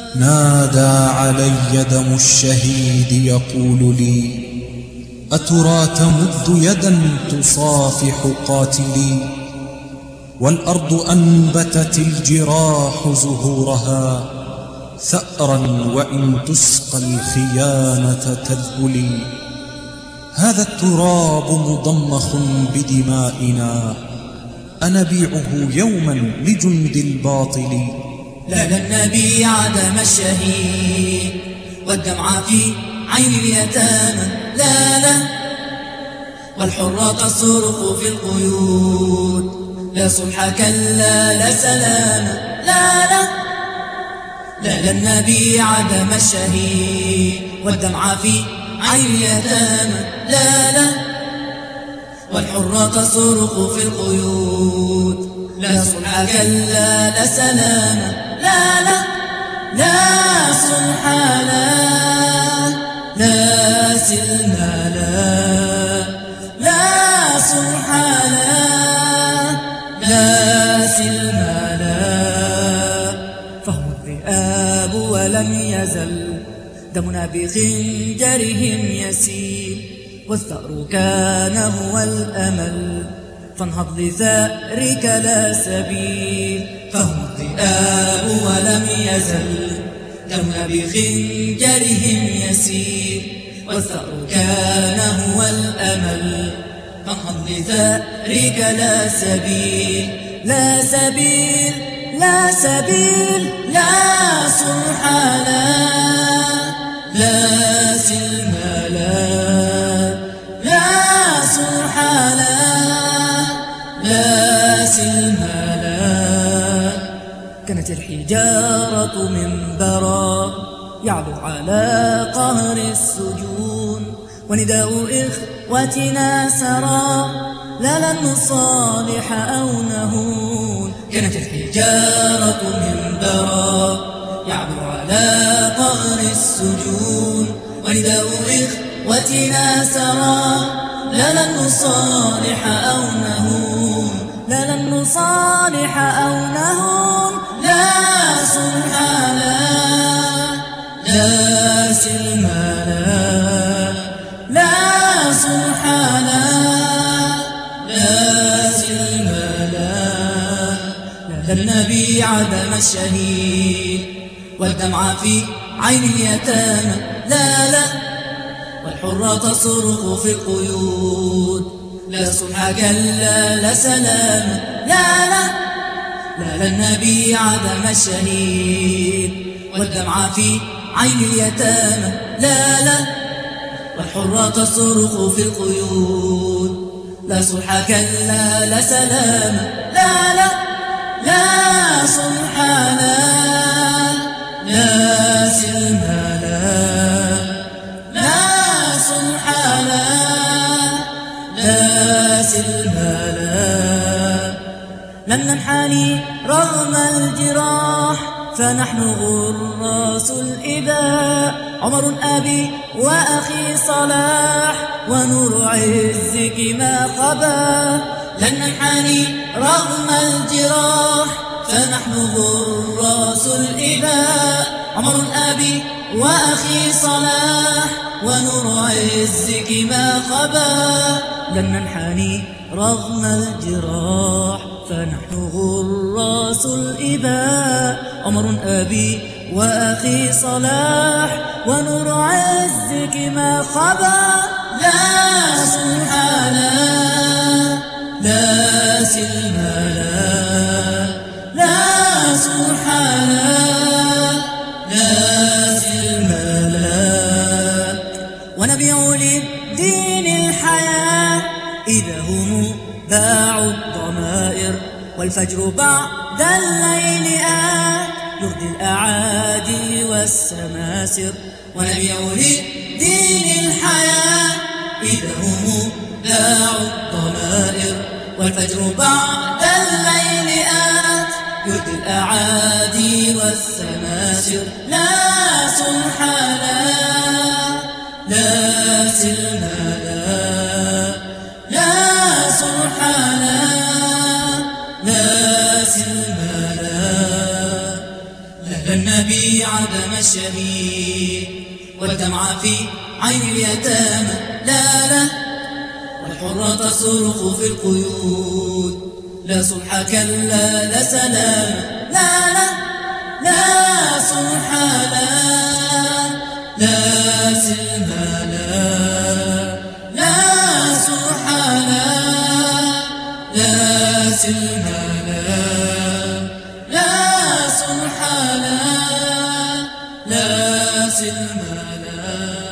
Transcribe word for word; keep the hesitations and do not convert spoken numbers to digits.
نادى علي دم الشهيد يقول لي: أترى تمد يدا تصافح قاتلي؟ والأرض أنبتت الجراح زهورها ثأرا وإن تسقى الخيانة تذبلي. هذا التراب مضمخ بدمائنا، أنبيعه يوما لجند الباطل. لا لن نبيع دم الشهيد والدمع في عين اليتامى، لا لا، والحرة تصرخ في القيود، لا صلح كلا لا سلام، لا لا، لا لن نبيع دم الشهيد والدمع في عين اليتامى، لا لا، والحرة تصرخ في القيود، لا صلح كلا لا سلام، لا لا، لا صلح لا، لا سلم لا، لا صلح لا، لا سلم لا. فهم الذئاب ولم يزل دمنا بخنجرهم يسيل، والثأر كان هو الأمل، فانهض لثأرك لا سبيل. فهم الذئاب ولم يزل دمنا بخنجرهم يسيل، والثأر كان هو الأمل، فانهض لثأرك لا سبيل، لا سبيل، لا سبيل، لا صلح لا، لا سلم لا، لا صلح لا، لا سلم لا. كانت الحجارة منبرا يعلو على قهر السجون، ونداء إخوتنا سرى لا لن نصالح أو نهون. كانت الحجارة منبرا يعلو على قهر السجون، ونداء إخوتنا سرى لا لن نصالح أو نهون، لا لن نصالح أو نهون، لا صلح لا، لا سلم لا، لا صلح لا، لا سلم لا. لا لن نبيع دم الشهيد والدمع في عين اليتامى، لا لا، والحرة تصرخ في القيود، لا صلح كلا لا سلام، لا لا، لا لن نبيع دم الشهيد والدمع في عين اليتامى، لا لا، والحرة تصرخ في القيود، لا صلح كلا لا سلام، لا لا، لا صلح لا، لا سلم لا، لا صلح لا، لا سلم لا. لن ننحني رغم الجراح فنحن غراس الإباء، عمر أبي وأخي صلاح ونور عزك ما خبا. لن ننحني رغم الجراح فنحن غراس الإباء، عمر أبي وأخي صلاح ونور عزك ما خبا. لن ننحني رغم الجراح فنحن غراس الإباء، عمر أبي وأخي صلاح ونور عزك ما خبا. لا صلح لا، لا سلم لا، لا صلح لا، لا سلم لا. ونبيع للدين الحياة إذا هم باعوا الضمائر، والفجر بعد الليل آت يرضي الأعادي والسماسر. ونبيع للدين الحياة إذا هم باعوا الضمائر، والفجر بعد الليل آت يرضي الأعادي والسماسر. لا صلح لا، لا سلم لا، لا صلح لا، لا سلم لا. لن نبيع دم الشهيد والدمع في عين اليتامى، لا لا، والحرة تصرخ في القيود، لا صلح كلا لا سلام، لا لا لا صلح لا، لا سلم لا، لا صلح لا، لا سلم لا، لا صلح لا، لا سلم لا.